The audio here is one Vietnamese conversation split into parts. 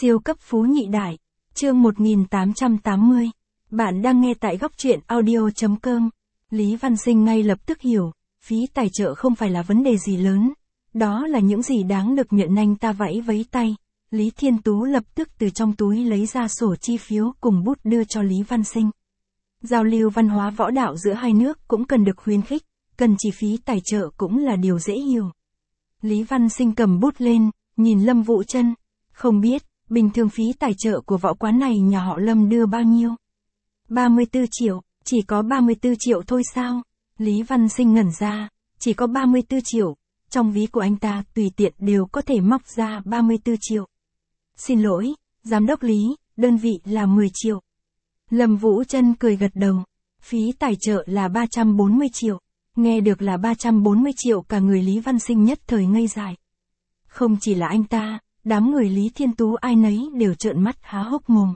Siêu cấp phú nhị đại. Chương 1880. Bạn đang nghe tại góc truyện audio.com. Lý Văn Sinh ngay lập tức hiểu, phí tài trợ không phải là vấn đề gì lớn. Đó là những gì đáng được nhận, anh ta vẫy vẫy tay. Lý Thiên Tú lập tức từ trong túi lấy ra sổ chi phiếu cùng bút đưa cho Lý Văn Sinh. Giao lưu văn hóa võ đạo giữa hai nước cũng cần được khuyến khích, cần chi phí tài trợ cũng là điều dễ hiểu. Lý Văn Sinh cầm bút lên, nhìn Lâm Vũ Trân. Không biết, bình thường phí tài trợ của võ quán này nhà họ Lâm đưa bao nhiêu? 34 triệu, chỉ có 34 triệu thôi sao? Lý Văn Sinh ngẩn ra, chỉ có 34 triệu, trong ví của anh ta tùy tiện đều có thể móc ra 34 triệu. Xin lỗi, giám đốc Lý, đơn vị là 10 triệu. Lâm Vũ Trân cười gật đầu, phí tài trợ là 340 triệu, nghe được là 340 triệu cả người Lý Văn Sinh nhất thời ngây dại. Không chỉ là anh ta, đám người Lý Thiên Tú ai nấy đều trợn mắt há hốc mồm.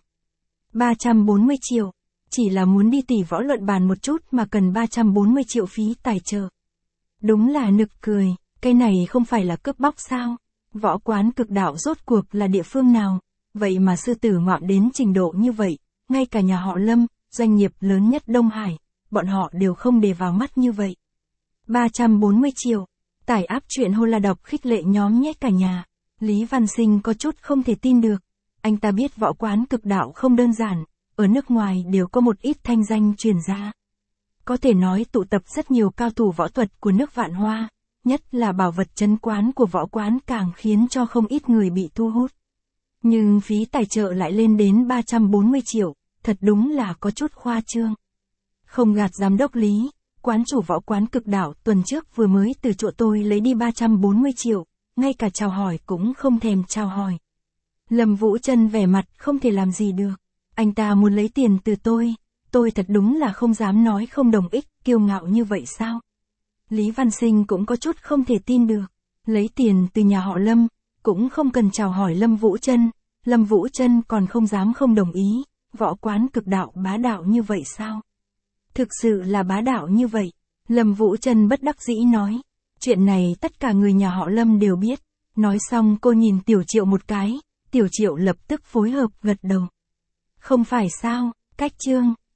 340 triệu, chỉ là muốn đi tỷ võ luận bàn một chút mà cần 340 triệu phí tài trợ. Đúng là nực cười, cái này không phải là cướp bóc sao? Võ quán Cực Đạo rốt cuộc là địa phương nào? Vậy mà sư tử ngoạm đến trình độ như vậy, ngay cả nhà họ Lâm, doanh nghiệp lớn nhất Đông Hải, bọn họ đều không để vào mắt như vậy. 340 triệu, tải áp truyện hô la đọc khích lệ nhóm nhé cả nhà. Lý Văn Sinh có chút không thể tin được. Anh ta biết võ quán Cực Đạo không đơn giản, ở nước ngoài đều có một ít thanh danh truyền ra. Có thể nói tụ tập rất nhiều cao thủ võ thuật của nước Vạn Hoa, nhất là bảo vật trấn quán của võ quán càng khiến cho không ít người bị thu hút. Nhưng phí tài trợ lại lên đến 340 triệu, thật đúng là có chút khoa trương. Không gạt giám đốc Lý, quán chủ võ quán Cực Đạo tuần trước vừa mới từ chỗ tôi lấy đi 340 triệu, ngay cả chào hỏi cũng không thèm chào hỏi. Lâm Vũ Trân vẻ mặt không thể làm gì được. Anh ta muốn lấy tiền từ tôi thật đúng là không dám nói không đồng ích, kiêu ngạo như vậy sao? Lý Văn Sinh cũng có chút không thể tin được. Lấy tiền từ nhà họ Lâm, cũng không cần chào hỏi Lâm Vũ Trân. Lâm Vũ Trân còn không dám không đồng ý, võ quán Cực Đạo bá đạo như vậy sao? Thực sự là bá đạo như vậy. Lâm Vũ Trân bất đắc dĩ nói. Chuyện này tất cả người nhà họ Lâm đều biết. Nói xong cô nhìn Tiểu Triệu một cái, Tiểu Triệu lập tức phối hợp gật đầu. Không phải sao, cách chương.